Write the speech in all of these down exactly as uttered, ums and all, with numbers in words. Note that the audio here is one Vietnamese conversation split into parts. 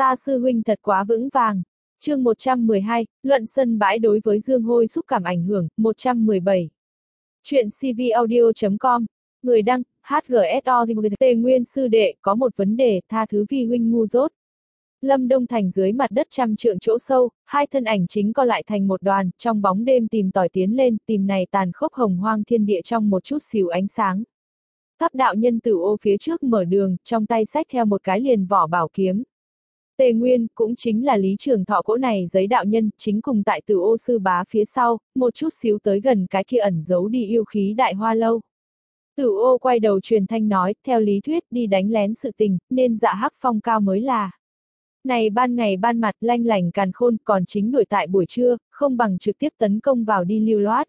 Ta sư huynh thật quá vững vàng. Chương một trăm mười hai, luận sân bãi đối với Dương Hôi xúc cảm ảnh hưởng, một trăm mười bảy. Chuyện cvaudio chấm com, người đăng, hát giê ét o Tề Nguyên sư đệ, có một vấn đề, tha thứ vi huynh ngu dốt. Lâm Đông Thành dưới mặt đất trăm trượng chỗ sâu, hai thân ảnh chính co lại thành một đoàn, trong bóng đêm tìm tòi tiến lên, tìm này tàn khốc hồng hoang thiên địa trong một chút xíu ánh sáng. Tháp đạo nhân Tử Ô phía trước mở đường, trong tay xách theo một cái liền vỏ bảo kiếm. Tề Nguyên, cũng chính là Lý Trường Thọ cỗ này giấy đạo nhân, chính cùng tại Tử Ô sư bá phía sau, một chút xíu tới gần cái kia ẩn giấu đi yêu khí đại hoa lâu. Tử Ô quay đầu truyền thanh nói, theo lý thuyết đi đánh lén sự tình, nên dạ hắc phong cao mới là. Này ban ngày ban mặt lanh lảnh càn khôn, còn chính đuổi tại buổi trưa, không bằng trực tiếp tấn công vào đi lưu loát.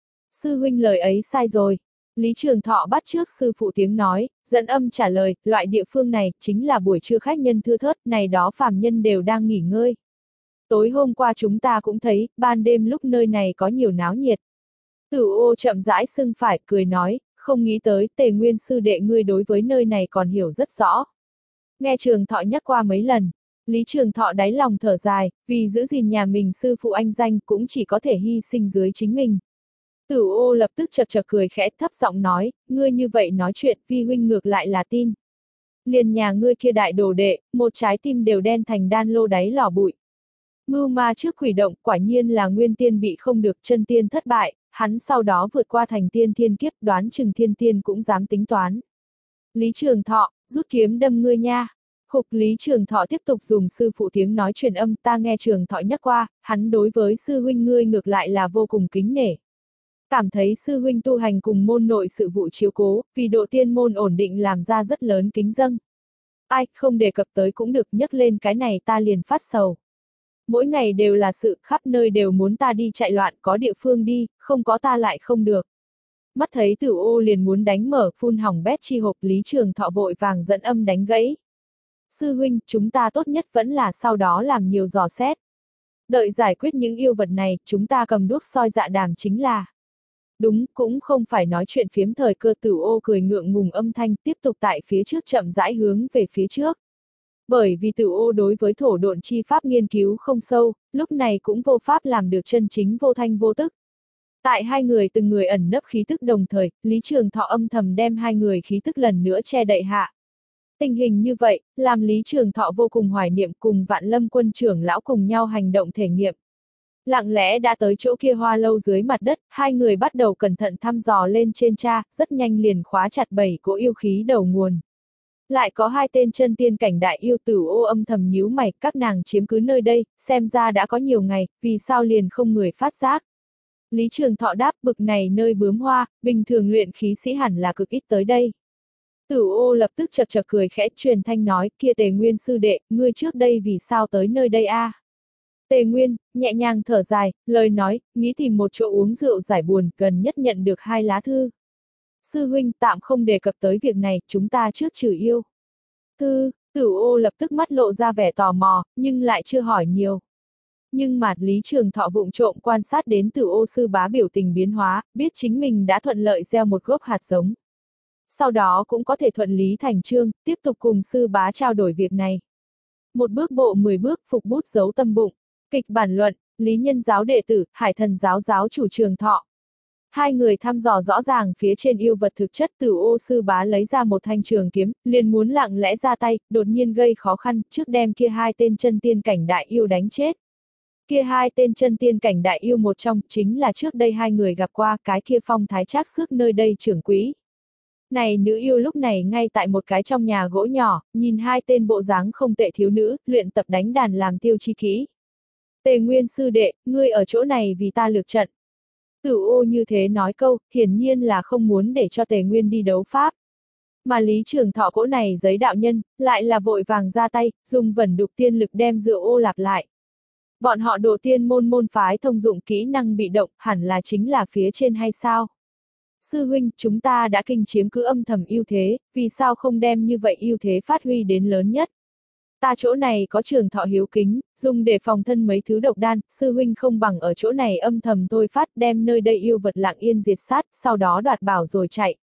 Sư huynh lời ấy sai rồi. Lý Trường Thọ bắt trước sư phụ tiếng nói, dẫn âm trả lời, loại địa phương này, chính là buổi trưa khách nhân thưa thớt, này đó phàm nhân đều đang nghỉ ngơi. Tối hôm qua chúng ta cũng thấy, ban đêm lúc nơi này có nhiều náo nhiệt. Tử Ô chậm rãi sưng phải, cười nói, không nghĩ tới, Tề Nguyên sư đệ ngươi đối với nơi này còn hiểu rất rõ. Nghe Trường Thọ nhắc qua mấy lần, Lý Trường Thọ đáy lòng thở dài, vì giữ gìn nhà mình sư phụ anh danh cũng chỉ có thể hy sinh dưới chính mình. Tử Ô lập tức chật chật cười khẽ thấp giọng nói, ngươi như vậy nói chuyện, vi huynh ngược lại là tin. Liền nhà ngươi kia đại đồ đệ, một trái tim đều đen thành đan lô đáy lò bụi. Mưu ma trước quỷ động, quả nhiên là nguyên tiên bị không được, chân tiên thất bại, hắn sau đó vượt qua thành tiên thiên kiếp, đoán chừng thiên tiên cũng dám tính toán. Lý Trường Thọ, rút kiếm đâm ngươi nha. Khục Lý Trường Thọ tiếp tục dùng sư phụ tiếng nói truyền âm, ta nghe Trường Thọ nhắc qua, hắn đối với sư huynh ngươi ngược lại là vô cùng kính nể. Cảm thấy sư huynh tu hành cùng môn nội sự vụ chiếu cố, vì độ tiên môn ổn định làm ra rất lớn kính dâng. Ai, không đề cập tới cũng được, nhắc lên cái này ta liền phát sầu. Mỗi ngày đều là sự, khắp nơi đều muốn ta đi chạy loạn, có địa phương đi, không có ta lại không được. Mắt thấy Tử Ô liền muốn đánh mở, phun hỏng bét chi hộp, Lý Trường Thọ vội vàng dẫn âm đánh gãy. Sư huynh, chúng ta tốt nhất vẫn là sau đó làm nhiều dò xét. Đợi giải quyết những yêu vật này, chúng ta cầm đuốc soi dạ đàm chính là. Đúng, cũng không phải nói chuyện phiếm thời cơ. Tử Ô cười ngượng ngùng âm thanh, tiếp tục tại phía trước chậm rãi hướng về phía trước. Bởi vì Tử Ô đối với thổ độn chi pháp nghiên cứu không sâu, lúc này cũng vô pháp làm được chân chính vô thanh vô tức. Tại hai người từng người ẩn nấp khí tức đồng thời, Lý Trường Thọ âm thầm đem hai người khí tức lần nữa che đậy hạ. Tình hình như vậy, làm Lý Trường Thọ vô cùng hoài niệm cùng Vạn Lâm quân trưởng lão cùng nhau hành động thể nghiệm. Lặng lẽ đã tới chỗ kia hoa lâu dưới mặt đất, hai người bắt đầu cẩn thận thăm dò lên trên tra, rất nhanh liền khóa chặt bảy cỗ yêu khí đầu nguồn. Lại có hai tên chân tiên cảnh đại yêu. Tử Ô âm thầm nhíu mày, các nàng chiếm cứ nơi đây, xem ra đã có nhiều ngày, vì sao liền không người phát giác. Lý Trường Thọ đáp, bực này nơi bướm hoa, bình thường luyện khí sĩ hẳn là cực ít tới đây. Tử Ô lập tức chật chật cười khẽ truyền thanh nói, kia Tề Nguyên sư đệ, ngươi trước đây vì sao tới nơi đây a? À? Tề Nguyên, nhẹ nhàng thở dài, lời nói, nghĩ tìm một chỗ uống rượu giải buồn, gần nhất nhận được hai lá thư. Sư huynh, tạm không đề cập tới việc này, chúng ta trước trừ yêu. Thư, Tử Ô lập tức mắt lộ ra vẻ tò mò, nhưng lại chưa hỏi nhiều. Nhưng mà Lý Trường Thọ vụng trộm quan sát đến Tử Ô sư bá biểu tình biến hóa, biết chính mình đã thuận lợi gieo một gốc hạt giống. Sau đó cũng có thể thuận lý thành chương, tiếp tục cùng sư bá trao đổi việc này. Một bước bộ mười bước, phục bút giấu tâm bụng. Kịch bản luận, Lý Nhân giáo đệ tử, Hải Thần giáo giáo chủ Trường Thọ. Hai người thăm dò rõ ràng phía trên yêu vật thực chất. Tử Ô sư bá lấy ra một thanh trường kiếm, liền muốn lặng lẽ ra tay, đột nhiên gây khó khăn, trước đem kia hai tên chân tiên cảnh đại yêu đánh chết. Kia hai tên chân tiên cảnh đại yêu một trong, chính là trước đây hai người gặp qua cái kia phong thái trác xước nơi đây trưởng quỹ. Này nữ yêu lúc này ngay tại một cái trong nhà gỗ nhỏ, nhìn hai tên bộ dáng không tệ thiếu nữ, luyện tập đánh đàn làm tiêu chi kỹ. Tề Nguyên sư đệ, ngươi ở chỗ này vì ta lược trận. Tử Ô như thế nói câu, hiển nhiên là không muốn để cho Tề Nguyên đi đấu pháp. Mà Lý Trường Thọ cỗ này giấy đạo nhân, lại là vội vàng ra tay, dùng vẩn đục tiên lực đem rượu ô lạp lại. Bọn họ độ tiên môn môn phái thông dụng kỹ năng bị động, hẳn là chính là phía trên hay sao? Sư huynh, chúng ta đã kinh chiếm cứ âm thầm ưu thế, vì sao không đem như vậy ưu thế phát huy đến lớn nhất? Ta chỗ này có Trường Thọ hiếu kính, dùng để phòng thân mấy thứ độc đan, sư huynh không bằng ở chỗ này âm thầm thôi phát, đem nơi đây yêu vật lặng yên diệt sát, sau đó đoạt bảo rồi chạy.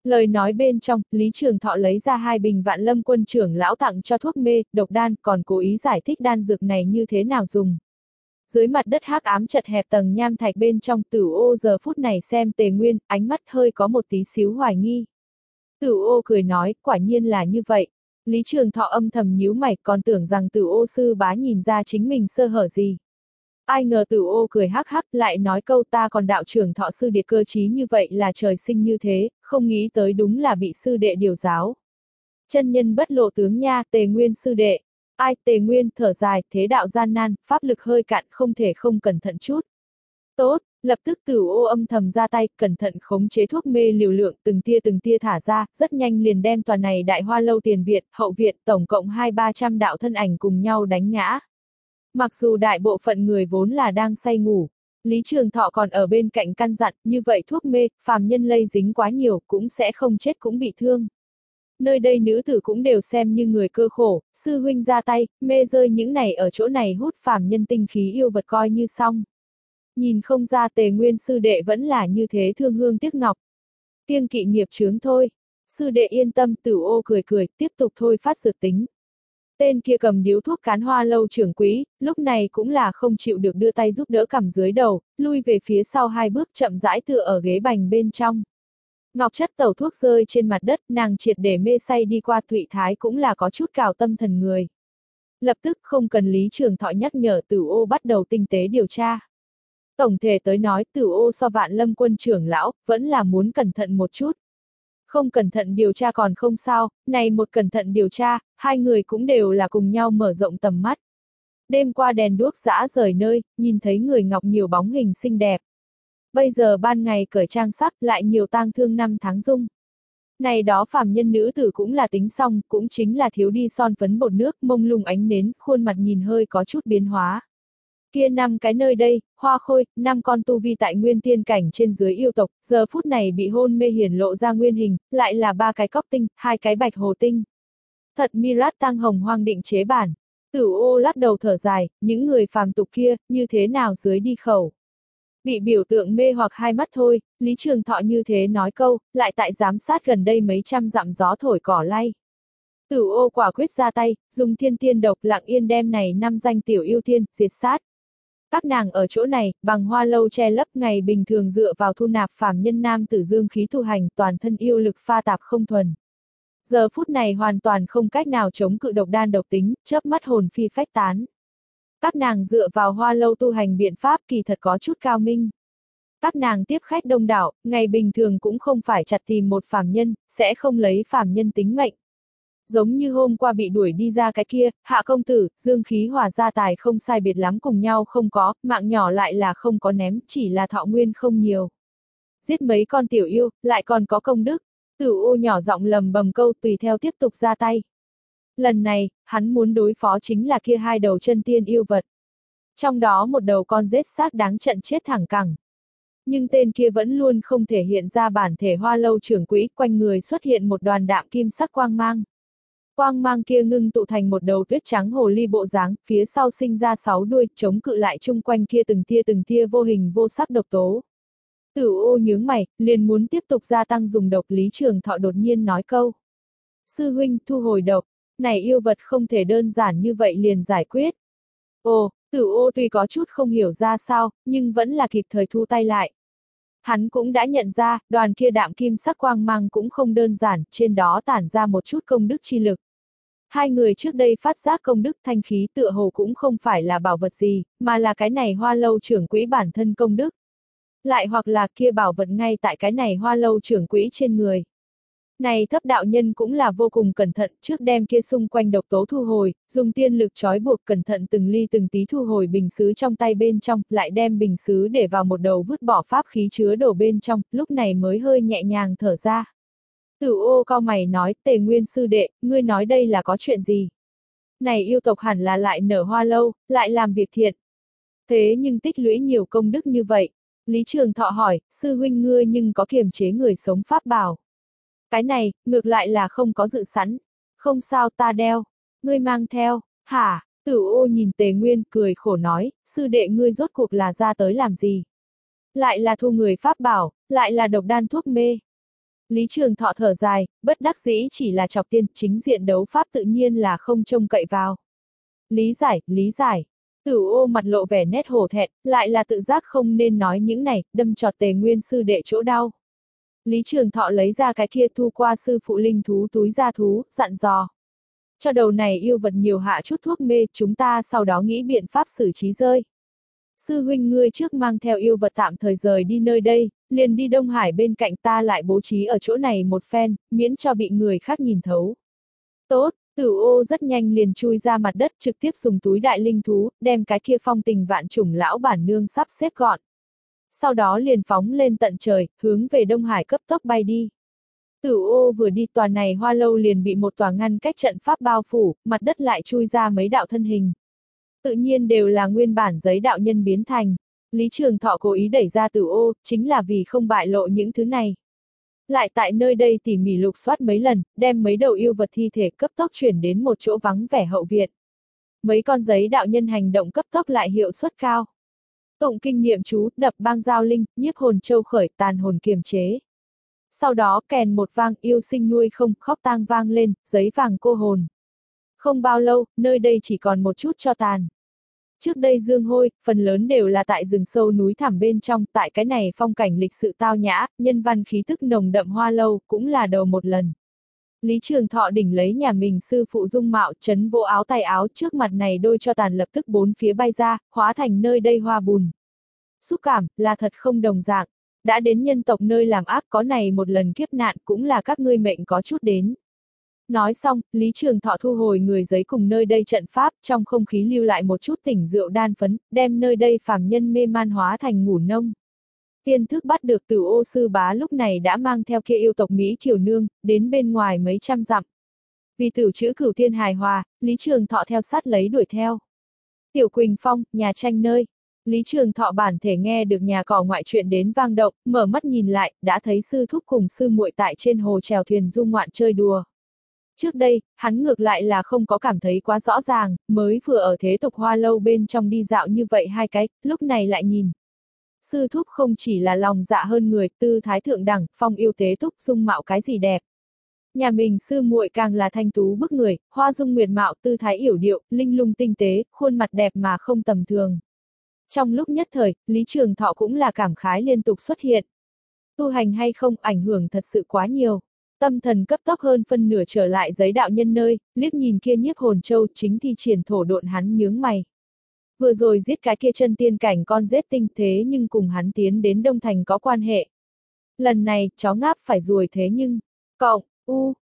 Lời nói bên trong, Lý Trường Thọ lấy ra hai bình Vạn Lâm Quân trưởng lão tặng cho thuốc mê, độc đan, còn cố ý giải thích đan dược này như thế nào dùng. Dưới mặt đất hắc ám chật hẹp tầng nham thạch bên trong, Tử Ô giờ phút này xem Tề Nguyên, ánh mắt hơi có một tí xíu hoài nghi. Tử Ô cười nói, quả nhiên là như vậy. Lý Trường Thọ âm thầm nhíu mày, còn tưởng rằng Tử Ô sư bá nhìn ra chính mình sơ hở gì. Ai ngờ Tử Ô cười hắc hắc, lại nói câu ta còn đạo trưởng Thọ sư đệ cơ trí như vậy là trời sinh như thế, không nghĩ tới đúng là bị sư đệ điều giáo. Chân nhân bất lộ tướng nha, Tề Nguyên sư đệ. Ai, Tề Nguyên thở dài, thế đạo gian nan, pháp lực hơi cạn, không thể không cẩn thận chút. Tốt, lập tức Tử Ô âm thầm ra tay, cẩn thận khống chế thuốc mê liều lượng, từng tia từng tia thả ra, rất nhanh liền đem tòa này đại hoa lâu tiền viện, hậu viện, tổng cộng hai ba trăm đạo thân ảnh cùng nhau đánh ngã. Mặc dù đại bộ phận người vốn là đang say ngủ, Lý Trường Thọ còn ở bên cạnh căn dặn, như vậy thuốc mê, phàm nhân lây dính quá nhiều, cũng sẽ không chết cũng bị thương. Nơi đây nữ tử cũng đều xem như người cơ khổ, sư huynh ra tay, mê rơi những này ở chỗ này hút phàm nhân tinh khí yêu vật coi như xong. Nhìn không ra Tề Nguyên sư đệ vẫn là như thế thương hương tiếc ngọc. Kiêng kỵ nghiệp chướng thôi. Sư đệ yên tâm, Tử Ô cười cười, tiếp tục thôi phát dược tính. Tên kia cầm điếu thuốc cán hoa lâu trưởng quỹ, lúc này cũng là không chịu được đưa tay giúp đỡ cằm dưới đầu, lui về phía sau hai bước chậm rãi tựa ở ghế bành bên trong. Ngọc chất tẩu thuốc rơi trên mặt đất, nàng triệt để mê say đi qua. Thụy Thái cũng là có chút cào tâm thần người. Lập tức không cần Lý Trường Thọ nhắc nhở, Tử Ô bắt đầu tinh tế điều tra. Tổng thể tới nói, Tử Ô so Vạn Lâm Quân trưởng lão, vẫn là muốn cẩn thận một chút. Không cẩn thận điều tra còn không sao, này một cẩn thận điều tra, hai người cũng đều là cùng nhau mở rộng tầm mắt. Đêm qua đèn đuốc rã rời nơi, nhìn thấy người ngọc nhiều bóng hình xinh đẹp. Bây giờ ban ngày cởi trang sắc lại nhiều tang thương năm tháng dung. Này đó phàm nhân nữ tử cũng là tính xong, cũng chính là thiếu đi son phấn bột nước, mông lung ánh nến, khuôn mặt nhìn hơi có chút biến hóa. Kia năm cái nơi đây, hoa khôi, năm con tu vi tại nguyên tiên cảnh trên dưới yêu tộc, giờ phút này bị hôn mê hiển lộ ra nguyên hình, lại là ba cái cóc tinh, hai cái bạch hồ tinh. Thật Mirat Tăng Hồng Hoang định chế bản. Tử Ô lắc đầu thở dài, những người phàm tục kia, như thế nào dưới đi khẩu. Bị biểu tượng mê hoặc hai mắt thôi, Lý Trường Thọ như thế nói câu, lại tại giám sát gần đây mấy trăm dặm gió thổi cỏ lay. Tử Ô quả quyết ra tay, dùng thiên tiên độc lặng yên đem này năm danh tiểu yêu tiên, diệt sát. Các nàng ở chỗ này, bằng hoa lâu che lấp, ngày bình thường dựa vào thu nạp phàm nhân nam tử dương khí tu hành, toàn thân yêu lực pha tạp không thuần. Giờ phút này hoàn toàn không cách nào chống cự độc đan độc tính, chớp mắt hồn phi phách tán. Các nàng dựa vào hoa lâu tu hành biện pháp kỳ thật có chút cao minh. Các nàng tiếp khách đông đảo, ngày bình thường cũng không phải chặt tìm một phàm nhân, sẽ không lấy phàm nhân tính mệnh. Giống như hôm qua bị đuổi đi ra cái kia, Hạ công tử, dương khí hòa gia tài không sai biệt lắm cùng nhau không có, mạng nhỏ lại là không có ném, chỉ là thọ nguyên không nhiều. Giết mấy con tiểu yêu, lại còn có công đức. Tử Ô nhỏ giọng lầm bầm câu, tùy theo tiếp tục ra tay. Lần này, hắn muốn đối phó chính là kia hai đầu chân tiên yêu vật. Trong đó một đầu con rết xác đáng trận chết thẳng cẳng. Nhưng tên kia vẫn luôn không thể hiện ra bản thể hoa lâu trưởng quỹ, quanh người xuất hiện một đoàn đạm kim sắc quang mang. Quang mang kia ngưng tụ thành một đầu tuyết trắng hồ ly bộ dáng, phía sau sinh ra sáu đuôi, chống cự lại chung quanh kia từng tia từng tia vô hình vô sắc độc tố. Tử Ô nhướng mày, liền muốn tiếp tục gia tăng dùng độc. Lý Trường Thọ đột nhiên nói câu. Sư huynh, thu hồi độc, này yêu vật không thể đơn giản như vậy liền giải quyết. Ồ, Tử Ô tuy có chút không hiểu ra sao, nhưng vẫn là kịp thời thu tay lại. Hắn cũng đã nhận ra, đoàn kia đạm kim sắc quang mang cũng không đơn giản, trên đó tản ra một chút công đức chi lực. Hai người trước đây phát giác công đức thanh khí tựa hồ cũng không phải là bảo vật gì, mà là cái này hoa lâu trưởng quỹ bản thân công đức. Lại hoặc là kia bảo vật ngay tại cái này hoa lâu trưởng quỹ trên người. Này thấp đạo nhân cũng là vô cùng cẩn thận, trước đem kia xung quanh độc tố thu hồi, dùng tiên lực trói buộc cẩn thận từng ly từng tí thu hồi bình sứ trong tay bên trong, lại đem bình sứ để vào một đầu vứt bỏ pháp khí chứa đổ bên trong, lúc này mới hơi nhẹ nhàng thở ra. Tử Ô cau mày nói, Tề Nguyên sư đệ, ngươi nói đây là có chuyện gì? Này yêu tộc hẳn là lại nở hoa lâu, lại làm việc thiện. Thế nhưng tích lũy nhiều công đức như vậy. Lý Trường Thọ hỏi, sư huynh ngươi nhưng có kiềm chế người sống pháp bảo. Cái này, ngược lại là không có dự sẵn. Không sao ta đeo. Ngươi mang theo, hả? Tử Ô nhìn Tề Nguyên cười khổ nói, sư đệ ngươi rốt cuộc là ra tới làm gì? Lại là thu người pháp bảo, lại là độc đan thuốc mê. Lý Trường Thọ thở dài, bất đắc dĩ chỉ là chọc tiên, chính diện đấu pháp tự nhiên là không trông cậy vào. Lý giải, lý giải. Tử Ô mặt lộ vẻ nét hổ thẹn, lại là tự giác không nên nói những này, đâm chọt Tề Nguyên sư đệ chỗ đau. Lý Trường Thọ lấy ra cái kia thu qua sư phụ linh thú túi da thú, dặn dò. Cho đầu này yêu vật nhiều hạ chút thuốc mê, chúng ta sau đó nghĩ biện pháp xử trí rơi. Sư huynh ngươi trước mang theo yêu vật tạm thời rời đi nơi đây, liền đi Đông Hải bên cạnh ta lại bố trí ở chỗ này một phen, miễn cho bị người khác nhìn thấu. Tốt, Tử Ô rất nhanh liền chui ra mặt đất trực tiếp dùng túi đại linh thú, đem cái kia phong tình vạn chủng lão bản nương sắp xếp gọn. Sau đó liền phóng lên tận trời, hướng về Đông Hải cấp tốc bay đi. Tử Ô vừa đi tòa này hoa lâu liền bị một tòa ngăn cách trận pháp bao phủ, mặt đất lại chui ra mấy đạo thân hình. Tự nhiên đều là nguyên bản giấy đạo nhân biến thành. Lý Trường Thọ cố ý đẩy ra Tử Ô, chính là vì không bại lộ những thứ này. Lại tại nơi đây tỉ mỉ lục soát mấy lần, đem mấy đầu yêu vật thi thể cấp tốc chuyển đến một chỗ vắng vẻ hậu viện. Mấy con giấy đạo nhân hành động cấp tốc lại hiệu suất cao. Tụng kinh niệm chú, đập bang giao linh, nhiếp hồn châu khởi, tàn hồn kiềm chế. Sau đó kèn một vang, yêu sinh nuôi không, khóc tang vang lên, giấy vàng cô hồn. Không bao lâu, nơi đây chỉ còn một chút cho tàn. Trước đây dương hôi, phần lớn đều là tại rừng sâu núi thẳm bên trong, tại cái này phong cảnh lịch sự tao nhã, nhân văn khí thức nồng đậm hoa lâu, cũng là đầu một lần. Lý Trường Thọ đỉnh lấy nhà mình sư phụ dung mạo, chấn vỗ áo tay áo, trước mặt này đôi cho tàn lập tức bốn phía bay ra, hóa thành nơi đây hoa bùn. Xúc cảm, là thật không đồng dạng. Đã đến nhân tộc nơi làm ác có này một lần kiếp nạn cũng là các ngươi mệnh có chút đến. Nói xong, Lý Trường Thọ thu hồi người giấy cùng nơi đây trận pháp, trong không khí lưu lại một chút tỉnh rượu đan phấn, đem nơi đây phàm nhân mê man hóa thành ngủ nông. Tiên thức bắt được Tử Ô sư bá lúc này đã mang theo kia yêu tộc Mỹ Kiều Nương, đến bên ngoài mấy trăm dặm. Vì tử chữ cửu thiên hài hòa, Lý Trường Thọ theo sát lấy đuổi theo. Tiểu Quỳnh Phong, nhà tranh nơi. Lý Trường Thọ bản thể nghe được nhà cỏ ngoại chuyện đến vang động, mở mắt nhìn lại, đã thấy sư thúc cùng sư muội tại trên hồ chèo thuyền du ngoạn chơi đùa. Trước đây, hắn ngược lại là không có cảm thấy quá rõ ràng, mới vừa ở thế tục hoa lâu bên trong đi dạo như vậy hai cái, lúc này lại nhìn. Sư thúc không chỉ là lòng dạ hơn người, tư thái thượng đẳng, phong yêu tế túc dung mạo cái gì đẹp. Nhà mình sư muội càng là thanh tú bức người, hoa dung nguyệt mạo tư thái yểu điệu, linh lung tinh tế, khuôn mặt đẹp mà không tầm thường. Trong lúc nhất thời, Lý Trường Thọ cũng là cảm khái liên tục xuất hiện. Tu hành hay không, ảnh hưởng thật sự quá nhiều. Tâm thần cấp tốc hơn phân nửa trở lại giấy đạo nhân nơi, liếc nhìn kia nhiếp hồn châu chính thi triển thổ độn hắn nhướng mày. Vừa rồi giết cái kia chân tiên cảnh con rết tinh thế nhưng cùng hắn tiến đến Đông Thành có quan hệ. Lần này, chó ngáp phải ruồi thế nhưng, cộng, u,